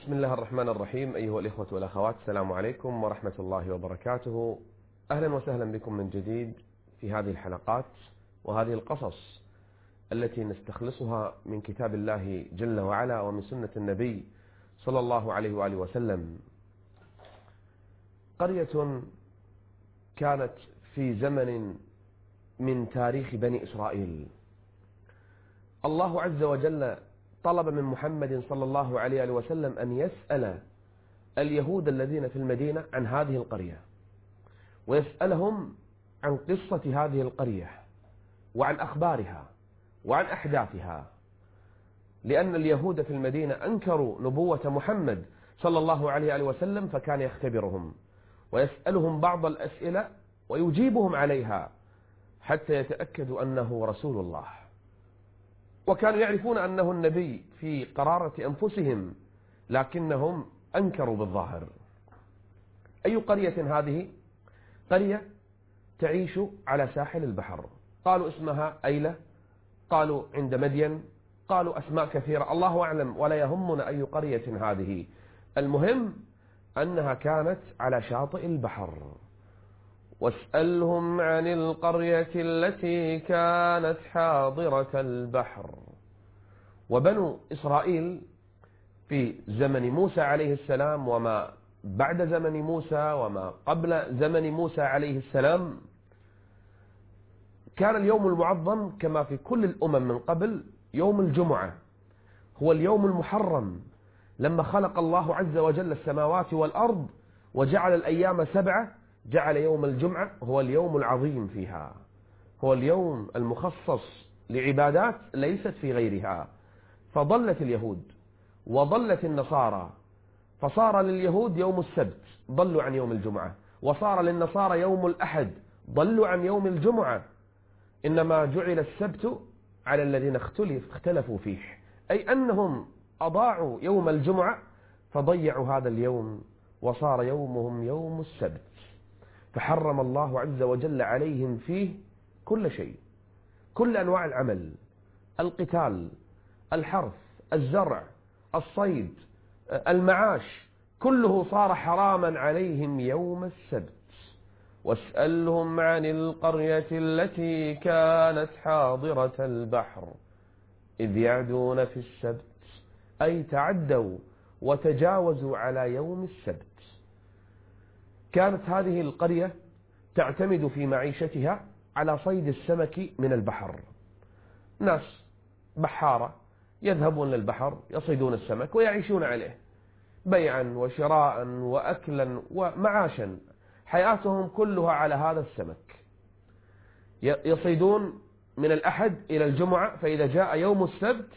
بسم الله الرحمن الرحيم. أيها الإخوة والأخوات، السلام عليكم ورحمة الله وبركاته. أهلا وسهلا بكم من جديد في هذه الحلقات وهذه القصص التي نستخلصها من كتاب الله جل وعلا ومن سنة النبي صلى الله عليه وآله وسلم. قرية كانت في زمن من تاريخ بني إسرائيل، الله عز وجل طلب من محمد صلى الله عليه وآله وسلم أن يسأل اليهود الذين في المدينة عن هذه القرية، ويسألهم عن قصة هذه القرية وعن أخبارها وعن أحداثها، لأن اليهود في المدينة أنكروا نبوة محمد صلى الله عليه وآله وسلم، فكان يختبرهم ويسألهم بعض الأسئلة ويجيبهم عليها حتى يتأكدوا أنه رسول الله، وكانوا يعرفون أنه النبي في قرارة أنفسهم، لكنهم أنكروا بالظاهر. أي قرية هذه؟ قرية تعيش على ساحل البحر، قالوا اسمها أيلة، قالوا عند مدين، قالوا أسماء كثيرة الله أعلم، ولا يهمنا أي قرية هذه، المهم أنها كانت على شاطئ البحر. واسألهم عن القرية التي كانت حاضرة البحر. وبنو إسرائيل في زمن موسى عليه السلام وما بعد زمن موسى وما قبل زمن موسى عليه السلام، كان اليوم المعظم كما في كل الأمم من قبل يوم الجمعة، هو اليوم المحرم. لما خلق الله عز وجل السماوات والأرض وجعل الأيام 7، جعل يوم الجمعة هو اليوم العظيم فيها، هو اليوم المخصص لعبادات ليست في غيرها. فضلت اليهود وضلت النصارى، فصار لليهود يوم السبت ضلوا عن يوم الجمعة، وصار للنصارى يوم الأحد ضلوا عن يوم الجمعة. إنما جعل السبت على الذين اختلفوا فيه، أي أنهم أضاعوا يوم الجمعة فضيعوا هذا اليوم، وصار يومهم يوم السبت. فحرم الله عز وجل عليهم فيه كل شيء، كل أنواع العمل، القتال، الحرث، الزرع، الصيد، المعاش، كله صار حراما عليهم يوم السبت. واسألهم عن القرية التي كانت حاضرة البحر إذ يعدون في السبت، أي تعدوا وتجاوزوا على يوم السبت. كانت هذه القرية تعتمد في معيشتها على صيد السمك من البحر، ناس بحارة يذهبون للبحر يصيدون السمك ويعيشون عليه بيعا وشراء وأكلا ومعاشا، حياتهم كلها على هذا السمك. يصيدون من الأحد إلى الجمعة، فإذا جاء يوم السبت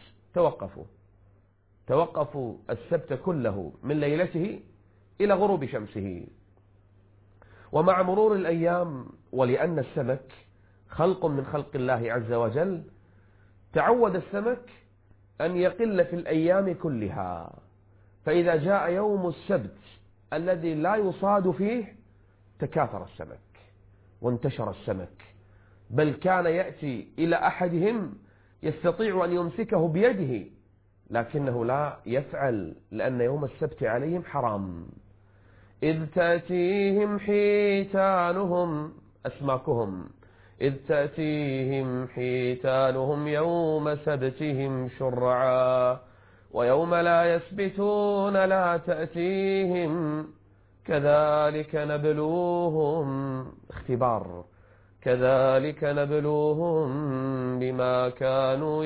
توقفوا السبت كله من ليلته إلى غروب شمسه. ومع مرور الأيام، ولأن السمك خلق من خلق الله عز وجل، تعود السمك أن يقل في الأيام كلها، فإذا جاء يوم السبت الذي لا يصاد فيه تكاثر السمك وانتشر السمك، بل كان يأتي إلى أحدهم يستطيع أن يمسكه بيده، لكنه لا يفعل لأن يوم السبت عليهم حرام. إذ تأتيهم حيتانهم، أسماكهم، إذ تأتيهم حيتانهم يوم سبتهم شرعا ويوم لا يسبتون لا تأتيهم كذلك نبلوهم، اختبار، كذلك نبلوهم بما كانوا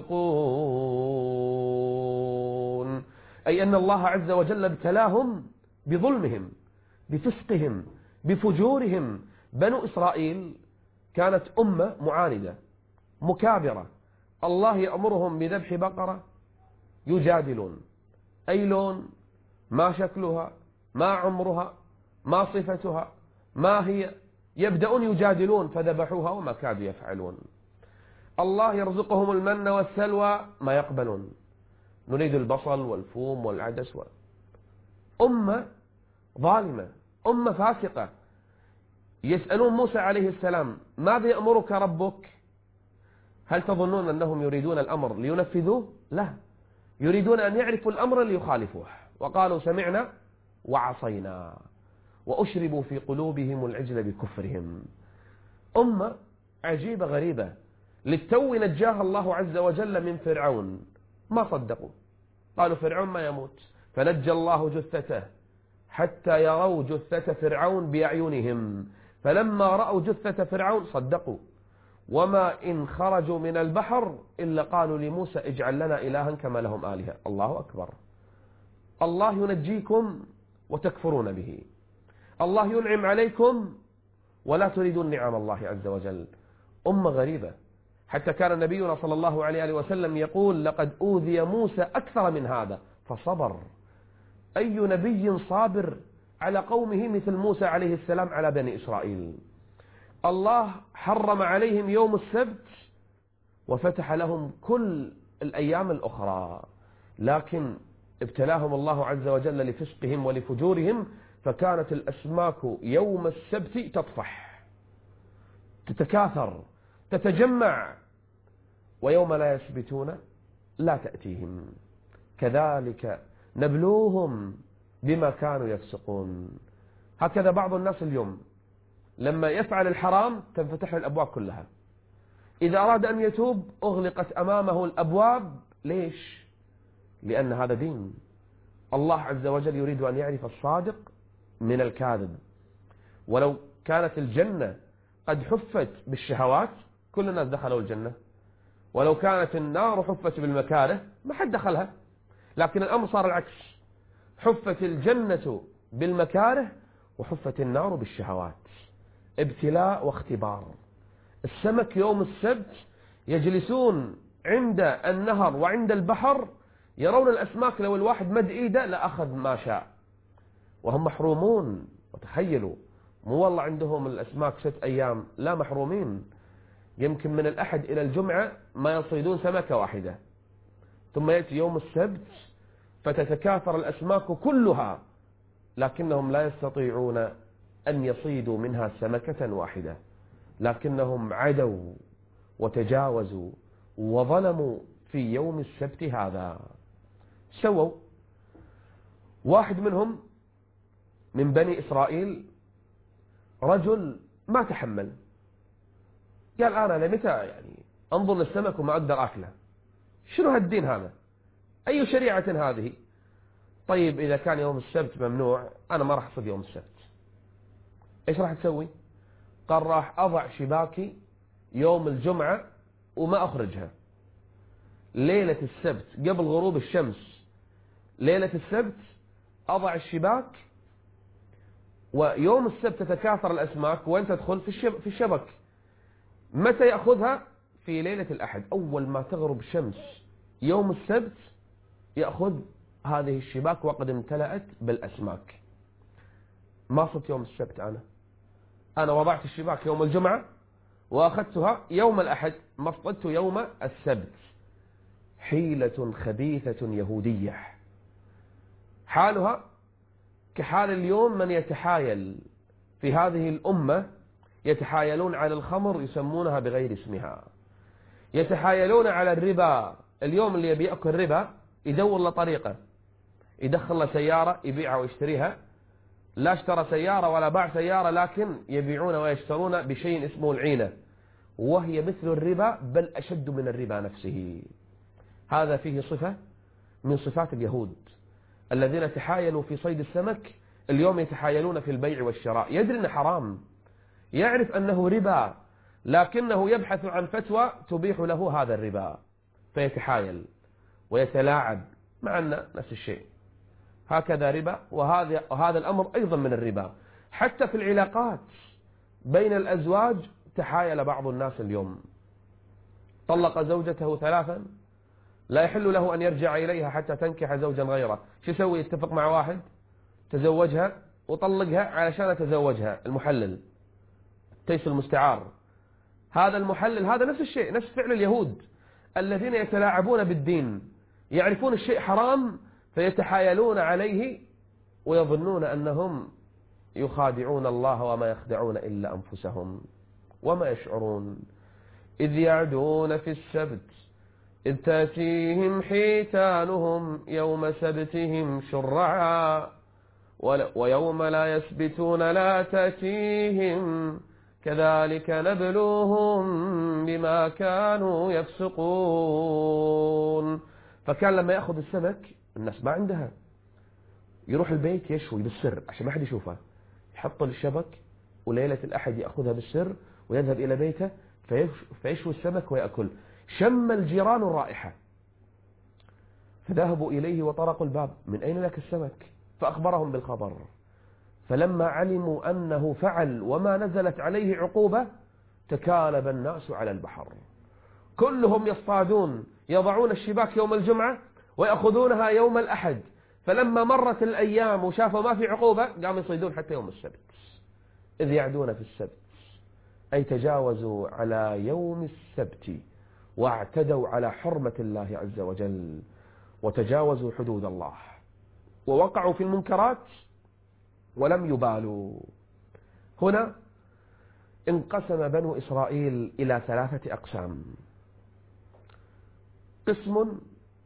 يفسقون، أي أن الله عز وجل ابتلاهم بظلمهم، بفسقهم، بفجورهم. بنو إسرائيل كانت أمة معاندة مكابرة، الله يأمرهم بذبح بقرة يجادلون، أي لون، ما شكلها، ما عمرها، ما صفتها، ما هي، يبدأون يجادلون، فذبحوها وما كادوا يفعلون. الله يرزقهم المن والسلوى، ما يقبلون، نريد البصل والفوم والعدس أمة ظالمة، أمة فاسقة. يسألون موسى عليه السلام ماذا يأمرك ربك؟ هل تظنون أنهم يريدون الأمر لينفذوه؟ لا، يريدون أن يعرفوا الأمر ليخالفوه. وقالوا سمعنا وعصينا وأشربوا في قلوبهم العجل بكفرهم. أمة عجيبة غريبة، للتو نجاها الله عز وجل من فرعون، ما صدقوا، قالوا فرعون ما يموت، فنجى الله جثته حتى يروا جثة فرعون بأعينهم، فلما رأوا جثة فرعون صدقوا، وما إن خرجوا من البحر إلا قالوا لموسى اجعل لنا إلها كما لهم آلهة. الله أكبر. الله ينجيكم وتكفرون به، الله ينعم عليكم ولا تريدون نعم الله عز وجل. أمة غريبة، حتى كان نبينا صلى الله عليه وسلم يقول لقد أوذي موسى أكثر من هذا فصبر. أي نبي صابر على قومه مثل موسى عليه السلام على بني إسرائيل؟ الله حرم عليهم يوم السبت وفتح لهم كل الأيام الأخرى، لكن ابتلاهم الله عز وجل لفسقهم ولفجورهم، فكانت الأسماك يوم السبت تطفح، تتكاثر، تتجمع، ويوم لا يسبتون لا تأتيهم. كذلك نبلوهم بما كانوا يفسقون. هكذا بعض الناس اليوم لما يفعل الحرام تنفتح الأبواب كلها، إذا أراد أن يتوب أغلقت أمامه الأبواب. ليش؟ لأن هذا دين. الله عز وجل يريد أن يعرف الصادق من الكاذب. ولو كانت الجنة قد حفت بالشهوات كل الناس دخلوا الجنة، ولو كانت النار حفت بالمكاره ما حد دخلها، لكن الأمر صار العكس، حفت الجنة بالمكاره وحفت النار بالشهوات. ابتلاء واختبار. السمك يوم السبت يجلسون عند النهر وعند البحر يرون الأسماك، لو الواحد مد إيده لأخذ ما شاء، وهم محرومون. وتخيلوا، مو والله عندهم الأسماك 6 أيام، لا، محرومين. يمكن من الأحد إلى الجمعة ما يصيدون سمكة واحدة، ثم يأتي يوم السبت فتتكاثر الأسماك كلها، لكنهم لا يستطيعون أن يصيدوا منها سمكة واحدة، لكنهم عدوا وتجاوزوا وظلموا في يوم السبت هذا. سووا واحد منهم من بني إسرائيل، رجل ما تحمل، قال أنا لمتى يعني أنظر للسمك وما أقدر أكله؟ شنو هالدين هذا؟ أي شريعة هذه؟ طيب إذا كان يوم السبت ممنوع أنا ما راح أصيد يوم السبت. إيش راح تسوي؟ قال راح أضع شباكي يوم الجمعة وما أخرجها. ليلة السبت قبل غروب الشمس، ليلة السبت أضع الشباك، ويوم السبت تتكاثر الأسماك وين تدخل؟ في الشبك. متى يأخذها؟ في ليلة الأحد، أول ما تغرب الشمس يوم السبت يأخذ هذه الشباك وقد امتلأت بالأسماك. ما صرت يوم السبت، أنا وضعت الشباك يوم الجمعة وأخذتها يوم الأحد، ما اصطدت يوم السبت. حيلة خبيثة يهودية، حالها كحال اليوم من يتحايل في هذه الأمة، يتحايلون على الخمر يسمونها بغير اسمها، يتحايلون على الربا. اليوم اللي يبي يأكل ربا يدور له طريقة، يدخل له سيارة يبيعها ويشتريها، لا اشترى سيارة ولا باع سيارة، لكن يبيعون ويشترون بشيء اسمه العينة، وهي مثل الربا بل أشد من الربا نفسه. هذا فيه صفة من صفات اليهود الذين تحايلوا في صيد السمك، اليوم يتحايلون في البيع والشراء. يدري أنه حرام، يعرف أنه ربا، لكنه يبحث عن فتوى تبيح له هذا الربا، فيتحايل ويتلاعب، مع أن نفس الشيء. هكذا ربا، وهذا الأمر أيضا من الربا. حتى في العلاقات بين الأزواج تحايل بعض الناس اليوم، طلق زوجته 3، لا يحل له أن يرجع إليها حتى تنكح زوجا غيره. شو يسوي؟ يتفق مع واحد تزوجها وطلقها علشان يتزوجها، المحلل، تيس المستعار. هذا المحلل هذا نفس الشيء، نفس فعل اليهود الذين يتلاعبون بالدين، يعرفون الشيء حرام فيتحايلون عليه ويظنون أنهم يخادعون الله وما يخدعون إلا أنفسهم وما يشعرون. إذ يعدون في السبت إذ تأتيهم حيتانهم يوم سبتهم شرعا ويوم لا يسبتون لا تأتيهم كذلك نبلوهم بما كانوا يفسقون. فكان لما يأخذ السمك الناس ما عندها، يروح البيت يشوي بالسر عشان ما حد يشوفه، يحط الشبك وليلة الأحد يأخذها بالسر ويذهب إلى بيته فيشوي السمك ويأكل. شم الجيران الرائحة فذهبوا إليه وطرقوا الباب: من أين لك السمك؟ فأخبرهم بالخبر. فلما علموا أنه فعل وما نزلت عليه عقوبة تكالب الناس على البحر، كلهم يصطادون، يضعون الشباك يوم الجمعة ويأخذونها يوم الأحد. فلما مرت الأيام وشافوا ما في عقوبة قاموا يصيدون حتى يوم السبت، إذ يعدون في السبت، أي تجاوزوا على يوم السبت واعتدوا على حرمة الله عز وجل وتجاوزوا حدود الله ووقعوا في المنكرات ولم يبالوا. هنا انقسم بنو إسرائيل إلى 3 أقسام: قسم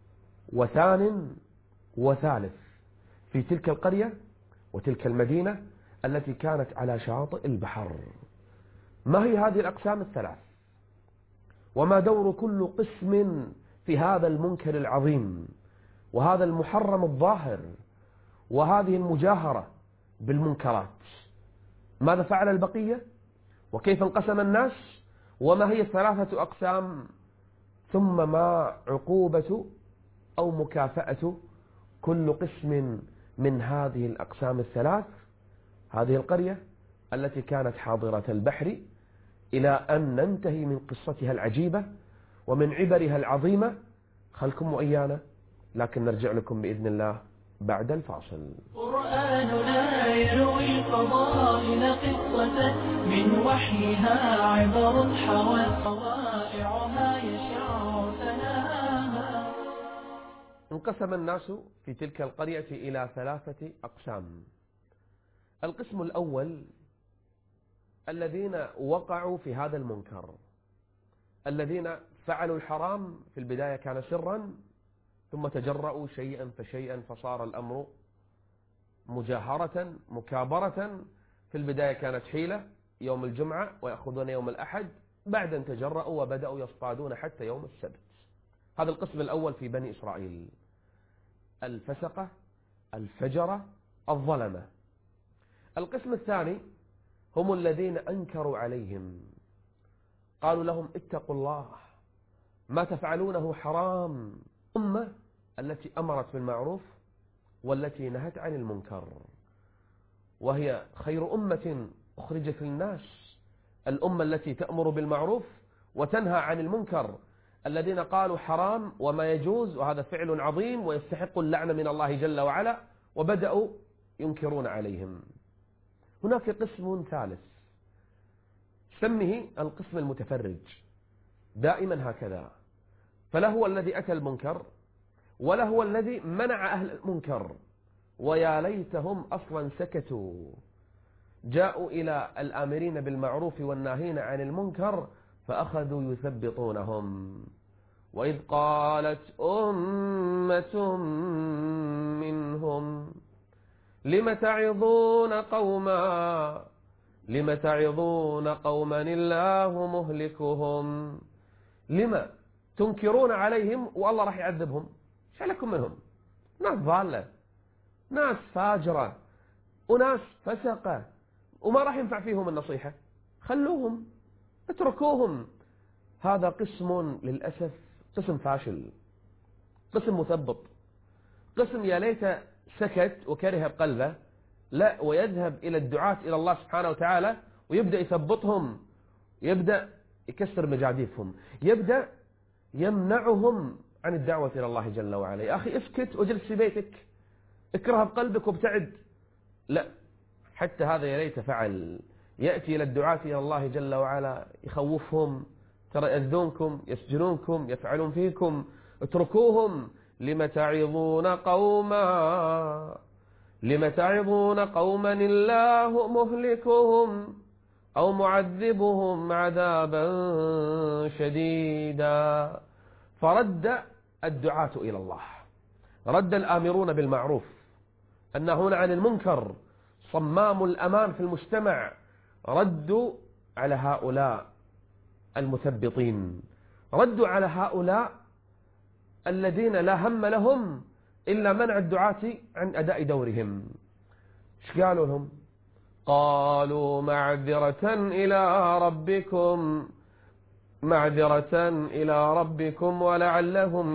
وثان وثالث في تلك القرية وتلك المدينة التي كانت على شاطئ البحر. ما هي هذه الأقسام ال3؟ وما دور كل قسم في هذا المنكر العظيم وهذا المحرم الظاهر وهذه المجاهرة بالمنكرات؟ ماذا فعل البقية؟ وكيف انقسم الناس؟ وما هي 3 أقسام؟ ثم ما عقوبة أو مكافأة كل قسم من هذه الأقسام ال3؟ هذه القرية التي كانت حاضرة البحر إلى أن ننتهي من قصتها العجيبة ومن عبرها العظيمة. خلكم وإيانا، لكن نرجع لكم بإذن الله بعد الفاصل. قرآننا يروي الفضائل قصة من وحيها عبر حوى طوائعها يشع ثناها. انقسم الناس في تلك القرية إلى 3 أقسام. القسم الأول الذين وقعوا في هذا المنكر، الذين فعلوا الحرام في البداية كان سرا، ثم تجرؤوا شيئا فشيئا فصار الأمر مجاهرة مكابرة. في البداية كانت حيلة يوم الجمعة ويأخذون يوم الأحد، بعد أن تجرؤوا وبدأوا يصطادون حتى يوم السبت. هذا القسم الأول في بني إسرائيل: الفسقة الفجرة الظلمة. القسم الثاني هم الذين أنكروا عليهم، قالوا لهم: اتقوا الله، ما تفعلونه حرام. الأمة التي أمرت بالمعروف والتي نهت عن المنكر، وهي خير أمة أخرجت للناس، الأمة التي تأمر بالمعروف وتنهى عن المنكر، الذين قالوا حرام وما يجوز وهذا فعل عظيم ويستحق اللعنة من الله جل وعلا، وبدأوا ينكرون عليهم. هناك قسم ثالث سمه القسم المتفرج، دائما هكذا، فلا هو الذي أتى المنكر ولا هو الذي منع أهل المنكر، ويا ليتهم أصلا سكتوا. جاءوا إلى الآمرين بالمعروف والناهين عن المنكر فأخذوا يثبطونهم. وإذ قالت أمة منهم لم تعظون قوما الله مهلكهم. لما تنكرون عليهم والله راح يعذبهم؟ ايش لكم منهم؟ ناس ضالة، ناس فاجرة، وناس فسقة، وما راح ينفع فيهم النصيحة، خلوهم، اتركوهم. هذا قسم للأسف قسم فاشل، قسم مثبط، قسم يا ليت سكت وكره بقلبه، لا، ويذهب إلى الدعاة إلى الله سبحانه وتعالى ويبدأ يثبطهم، يبدأ يكسر مجاديفهم، يبدأ يمنعهم عن الدعوة إلى الله جل وعلا. يا أخي اسكت وجلس في بيتك، اكره بقلبك وابتعد. لا، حتى هذا يا ليت فعل، يأتي إلى الدعاة إلى الله جل وعلا يخوفهم: ترى يأذونكم، يسجنونكم، يفعلون فيكم، اتركوهم. لم تعظون قوما الله مهلكهم أو معذبهم عذابا شديدا. فرد الدعاة إلى الله، رد الآمرون بالمعروف الناهون عن المنكر، صمام الأمان في المجتمع، ردوا على هؤلاء المثبطين، ردوا على هؤلاء الذين لا هم لهم إلا منع الدعاة عن أداء دورهم. ايش قالوا لهم؟ قالوا معذرة إلى ربكم ولعلهم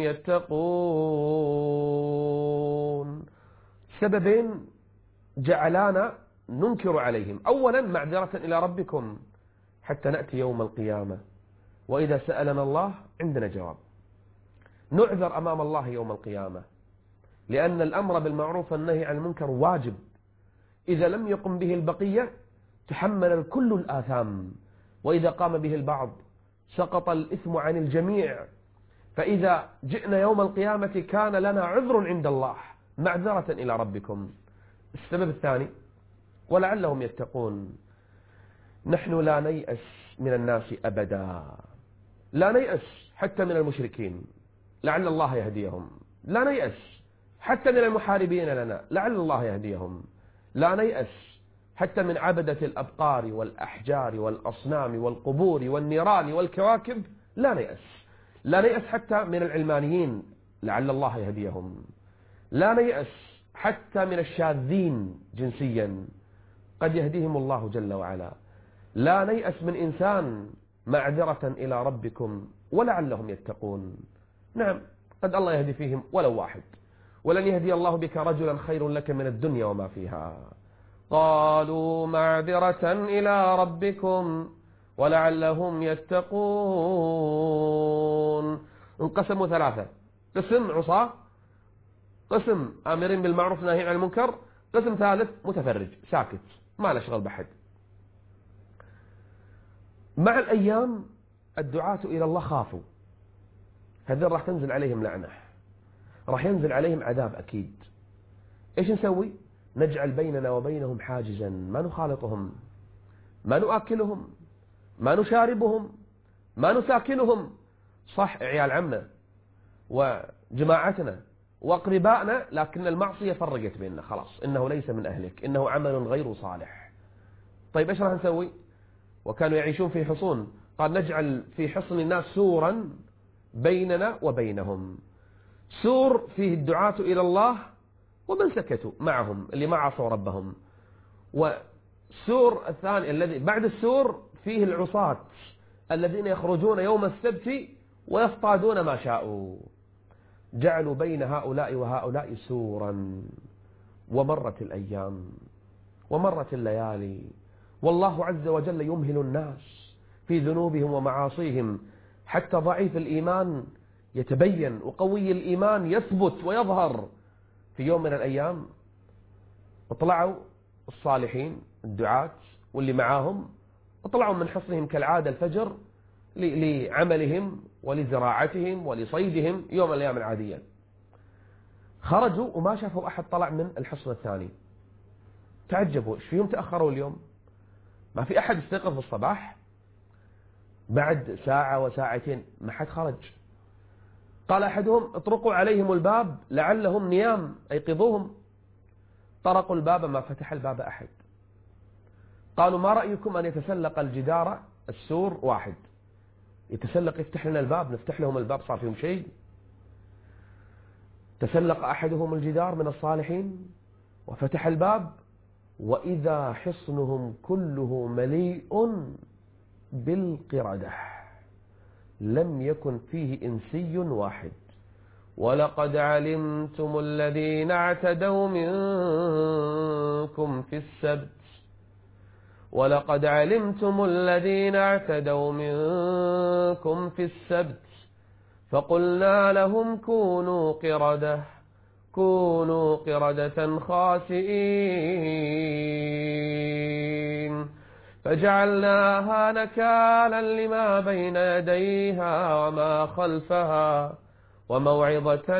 يتقون. سببين جعلانا ننكر عليهم. أولا معذرة إلى ربكم حتى نأتي يوم القيامة، وإذا سألنا الله عندنا جواب. نعذر أمام الله يوم القيامة، لأن الأمر بالمعروف والنهي عن المنكر واجب، إذا لم يقم به البقية تحمل الكل الآثام، وإذا قام به البعض سقط الإثم عن الجميع. فإذا جئنا يوم القيامة كان لنا عذر عند الله، معذرة إلى ربكم. السبب الثاني ولعلهم يتقون. نحن لا نيأس من الناس أبدا، لا نيأس حتى من المشركين لعل الله يهديهم، لا نيأس حتى من المحاربين لنا لعل الله يهديهم، لا نيأس حتى من عبدة الأبقار والأحجار والأصنام والقبور والنيران والكواكب، لا نيأس. لا نيأس حتى من العلمانيين لعل الله يهديهم، لا نيأس حتى من الشاذين جنسيا قد يهديهم الله جل وعلا. لا نيأس من إنسان، معذرة إلى ربكم ولعلهم يتقون. نعم قد الله يهدي فيهم ولو واحد، ولن يهدي الله بك رجلا خير لك من الدنيا وما فيها. قالوا معذرة إلى ربكم ولعلهم يتقون. انقسموا ثلاثة: قسم عصاة، قسم آمرين بالمعروف ناهين عن المنكر، قسم ثالث متفرج ساكت ما له شغل بحد. مع الأيام الدعاة إلى الله خافوا، هذول راح تنزل عليهم لعنة، راح ينزل عليهم عذاب أكيد. إيش نسوي؟ نجعل بيننا وبينهم حاجزا، ما نخالطهم، ما نؤكلهم، ما نشاربهم، ما نساكنهم. صح عيال عمنا وجماعتنا وأقربائنا، لكن المعصية فرقت بيننا، خلاص إنه ليس من أهلك، إنه عمل غير صالح. طيب إيش راح نسوي؟ وكانوا يعيشون في حصون، قال نجعل في حصن الناس سورا بيننا وبينهم، سور فيه الدعاة إلى الله ومن سكتوا معهم اللي ما عصوا ربهم، والسور الثاني الذي بعد السور فيه العصاة الذين يخرجون يوم السبت ويصطادون ما شاءوا. جعلوا بين هؤلاء وهؤلاء سورا. ومرت الأيام ومرت الليالي، والله عز وجل يمهل الناس في ذنوبهم ومعاصيهم حتى ضعيف الإيمان يتبين وقوي الإيمان يثبت ويظهر. في يوم من الأيام اطلعوا الصالحين الدعاة واللي معاهم، اطلعوا من حصنهم كالعادة الفجر لعملهم ولزراعتهم ولصيدهم يوم الأيام العادية. خرجوا وما شافوا أحد طلع من الحصن الثاني، تعجبوا ايش فيهم تأخروا اليوم، ما في أحد استيقظ في الصباح. بعد ساعة وساعتين ما حد خرج. قال أحدهم اطرقوا عليهم الباب لعلهم نيام أيقظوهم. طرقوا الباب ما فتح الباب أحد. قالوا ما رأيكم أن يتسلق الجدار السور واحد يتسلق يفتح لنا الباب، نفتح لهم الباب صار فيهم شيء. تسلق أحدهم الجدار من الصالحين وفتح الباب، وإذا حصنهم كله مليء بالقردة لم يكن فيه إنسي واحد. ولقد علمتم الذين اعتدوا منكم في السبت فقلنا لهم كونوا قردة خاسئين فجعلناها نكالا لما بين يديها وما خلفها وموعظة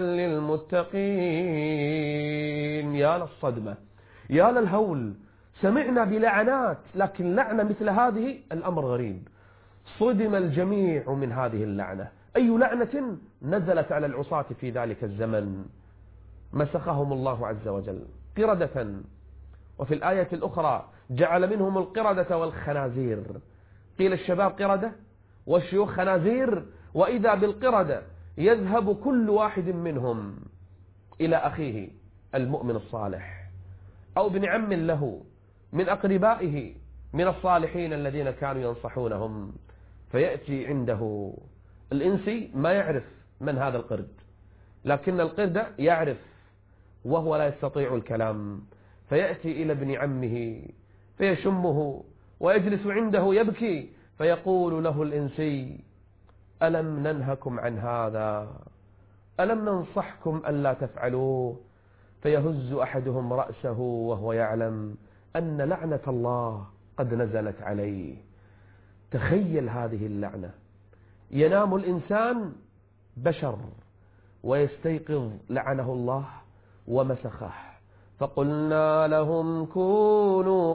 للمتقين. يا للصدمة، يا للهول، سمعنا بلعنات، لكن لعنة مثل هذه الأمر غريب. صدم الجميع من هذه اللعنة، أي لعنة نزلت على العصاة في ذلك الزمن؟ مسخهم الله عز وجل قردة. وفي الآية الأخرى جعل منهم القردة والخنازير. قيل الشباب قردة والشيوخ خنازير، وإذا بالقردة يذهب كل واحد منهم إلى أخيه المؤمن الصالح أو ابن عم له من أقربائه من الصالحين الذين كانوا ينصحونهم، فيأتي عنده الإنسي ما يعرف من هذا القرد، لكن القرد يعرف وهو لا يستطيع الكلام، فيأتي إلى ابن عمه فيشمه ويجلس عنده يبكي، فيقول له الإنسي: ألم ننهكم عن هذا؟ ألم ننصحكم ألا تفعلوه؟ فيهز أحدهم رأسه وهو يعلم أن لعنة الله قد نزلت عليه. تخيل هذه اللعنة، ينام الإنسان بشر ويستيقظ لعنه الله ومسخه. فقلنا لهم كونوا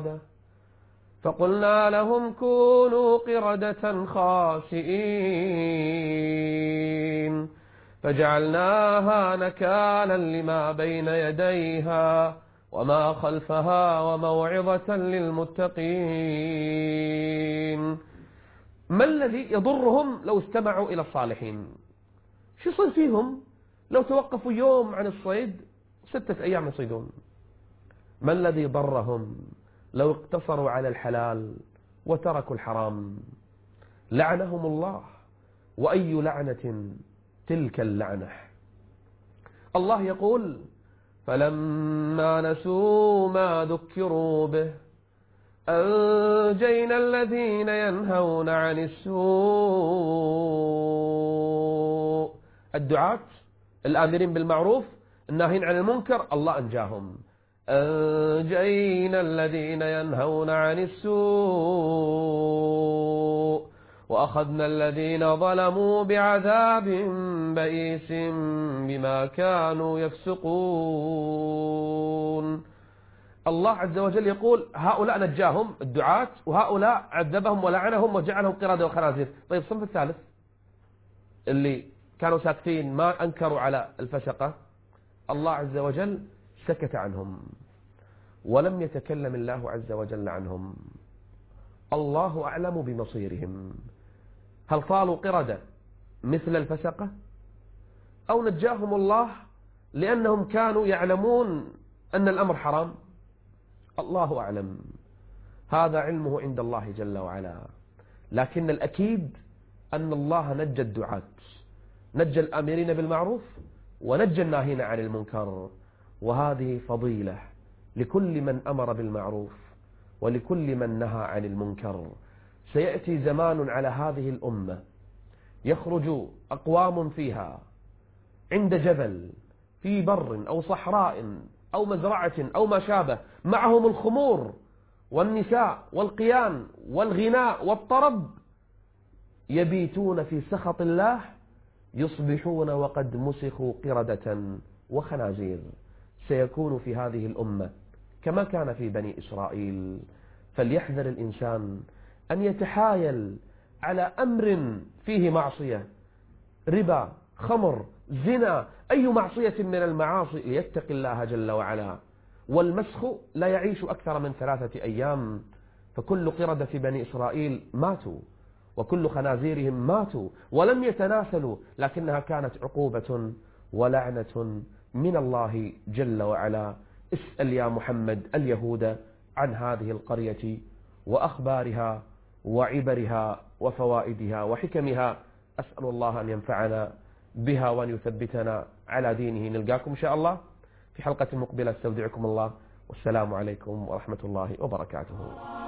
قردة خاسئين فجعلناها نكالا لما بين يديها وما خلفها وموعظة للمتقين. ما الذي يضرهم لو استمعوا إلى الصالحين؟ شو يصير فيهم لو توقفوا يوم عن الصيد 6 أيام يصيدون؟ ما الذي ضرهم لو اقتصروا على الحلال وتركوا الحرام؟ لعنهم الله. وأي لعنة تلك اللعنة. الله يقول: فلما نسوا ما ذكروا به أنجينا الذين ينهون عن السوء. الدعاة الآمرين بالمعروف الناهين عن المنكر الله أنجاهم. أنجينا الذين ينهون عن السوء وأخذنا الذين ظلموا بعذاب بئيس بما كانوا يفسقون. الله عز وجل يقول: هؤلاء نجاهم الدعاة، وهؤلاء عذبهم ولعنهم وجعلهم قردة وخنازير. طيب الصنف الثالث اللي كانوا ساكتين ما أنكروا على الفسقة، الله عز وجل سكت عنهم ولم يتكلم الله عز وجل عنهم. الله أعلم بمصيرهم. هل طالوا قردة مثل الفسقة أو نجاهم الله لأنهم كانوا يعلمون أن الأمر حرام؟ الله أعلم. هذا علمه عند الله جل وعلا. لكن الأكيد أن الله نجى الدعاة، نجى الآمرين بالمعروف ونجى الناهين عن المنكر. وهذه فضيلة لكل من أمر بالمعروف ولكل من نهى عن المنكر. سيأتي زمان على هذه الأمة يخرج أقوام فيها عند جبل في بر أو صحراء أو مزرعة أو ما شابه، معهم الخمور والنساء والقيان والغناء والطرب، يبيتون في سخط الله، يصبحون وقد مسخوا قردة وخنازير. سيكون في هذه الأمة كما كان في بني إسرائيل. فليحذر الإنسان أن يتحايل على أمر فيه معصية، ربا، خمر، زنا، أي معصية من المعاصي، ليتق الله جل وعلا. والمسخ لا يعيش أكثر من 3 أيام، فكل قردة في بني إسرائيل ماتوا وكل خنازيرهم ماتوا ولم يتناسلوا، لكنها كانت عقوبة ولعنة من الله جل وعلا. اسأل يا محمد اليهود عن هذه القرية وأخبارها وعبرها وفوائدها وحكمها. أسأل الله أن ينفعنا بها وأن يثبتنا على دينه. نلقاكم إن شاء الله في حلقة مقبلة. استودعكم الله والسلام عليكم ورحمة الله وبركاته.